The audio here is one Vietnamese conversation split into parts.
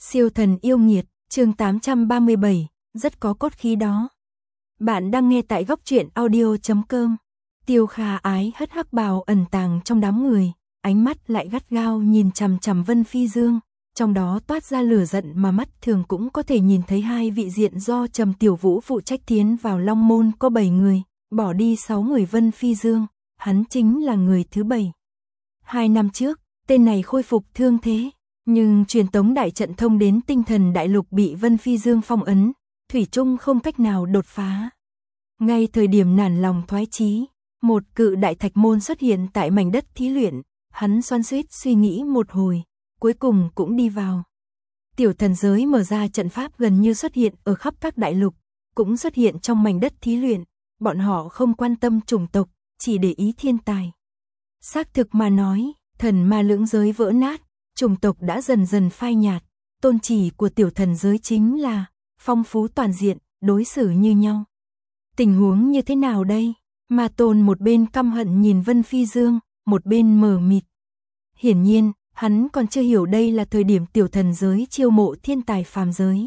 Siêu thần yêu nghiệt, chương 837, rất có cốt khí đó. Bạn đang nghe tại góc truyện audio.com. Tiêu Kha Ái hất hắc bào ẩn tàng trong đám người, ánh mắt lại gắt gao nhìn chằm chằm Vân Phi Dương, trong đó toát ra lửa giận mà mắt thường cũng có thể nhìn thấy hai vị diện do Trầm Tiểu Vũ phụ trách tiến vào Long Môn có 7 người, bỏ đi 6 người. Vân Phi Dương, hắn chính là người thứ 7. 2 năm trước, tên này khôi phục thương thế. Nhưng truyền tống đại trận thông đến tinh thần đại lục bị Vân Phi Dương phong ấn, thủy chung không cách nào đột phá. Ngay thời điểm nản lòng thoái chí, một cự đại thạch môn xuất hiện tại mảnh đất thí luyện, hắn xoắn xuýt suy nghĩ một hồi, cuối cùng cũng đi vào. Tiểu thần giới mở ra trận pháp gần như xuất hiện ở khắp các đại lục, cũng xuất hiện trong mảnh đất thí luyện, bọn họ không quan tâm chủng tộc, chỉ để ý thiên tài. Xác thực mà nói, thần ma lưỡng giới vỡ nát, chủng tộc đã dần dần phai nhạt, tôn chỉ của tiểu thần giới chính là phong phú toàn diện, đối xử như nhau. Tình huống như thế nào đây? Ma Tôn một bên căm hận nhìn Vân Phi Dương, một bên mờ mịt. Hiển nhiên, hắn còn chưa hiểu đây là thời điểm tiểu thần giới chiêu mộ thiên tài phàm giới.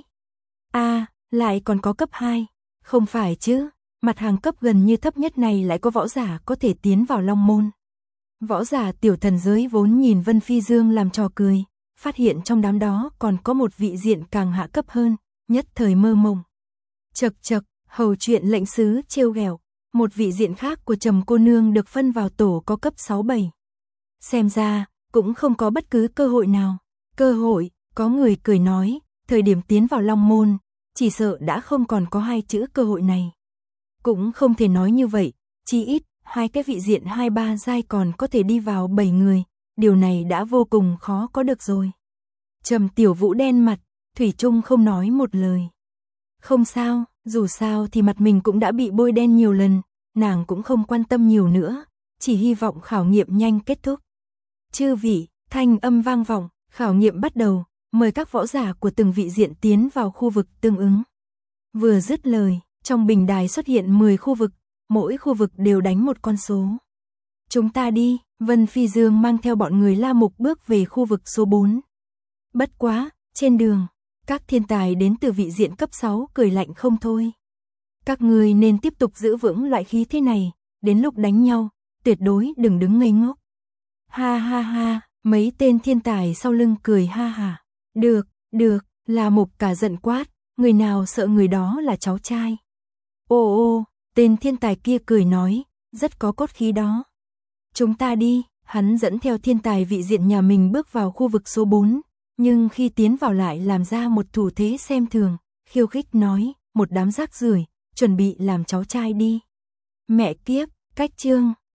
Lại còn có cấp 2, không phải chứ, mặt hàng cấp gần như thấp nhất này lại có võ giả có thể tiến vào Long Môn. Võ giả tiểu thần giới vốn nhìn Vân Phi Dương làm trò cười, phát hiện trong đám đó còn có một vị diện càng hạ cấp hơn, nhất thời mơ mộng. Chậc chậc, hầu chuyện lệnh sứ trêu ghẹo, một vị diện khác của Trầm cô nương được phân vào tổ có cấp 6-7. Xem ra, cũng không có bất cứ cơ hội nào. Cơ hội, có người cười nói, thời điểm tiến vào Long Môn, chỉ sợ đã không còn có 2 chữ cơ hội này. Cũng không thể nói như vậy, chỉ ít 2 cái vị diện 2-3 giai còn có thể đi vào 7 người, điều này đã vô cùng khó có được rồi. Trầm Tiểu Vũ đen mặt, thủy chung không nói một lời. Không sao, dù sao thì mặt mình cũng đã bị bôi đen nhiều lần, nàng cũng không quan tâm nhiều nữa, chỉ hy vọng khảo nghiệm nhanh kết thúc. Chư vị, thanh âm vang vọng, khảo nghiệm bắt đầu, mời các võ giả của từng vị diện tiến vào khu vực tương ứng. Vừa dứt lời, trong bình đài xuất hiện 10 khu vực, mỗi khu vực đều đánh một con số. Chúng ta đi, Vân Phi Dương mang theo bọn người La Mục bước về khu vực số 4. Bất quá, trên đường, các thiên tài đến từ vị diện cấp 6 cười lạnh không thôi. Các ngươi nên tiếp tục giữ vững loại khí thế này, đến lúc đánh nhau, tuyệt đối đừng đứng ngây ngốc. Ha ha ha, mấy tên thiên tài sau lưng cười ha ha. Được, La Mục cả giận quát, người nào sợ người đó là cháu trai. Ô, tên thiên tài kia cười nói, rất có cốt khí đó. Chúng ta đi, hắn dẫn theo thiên tài vị diện nhà mình bước vào khu vực số 4, nhưng khi tiến vào lại làm ra một thủ thế xem thường, khiêu khích nói, một đám rác rưởi, chuẩn bị làm cháu trai đi. Mẹ kiếp, cách chương.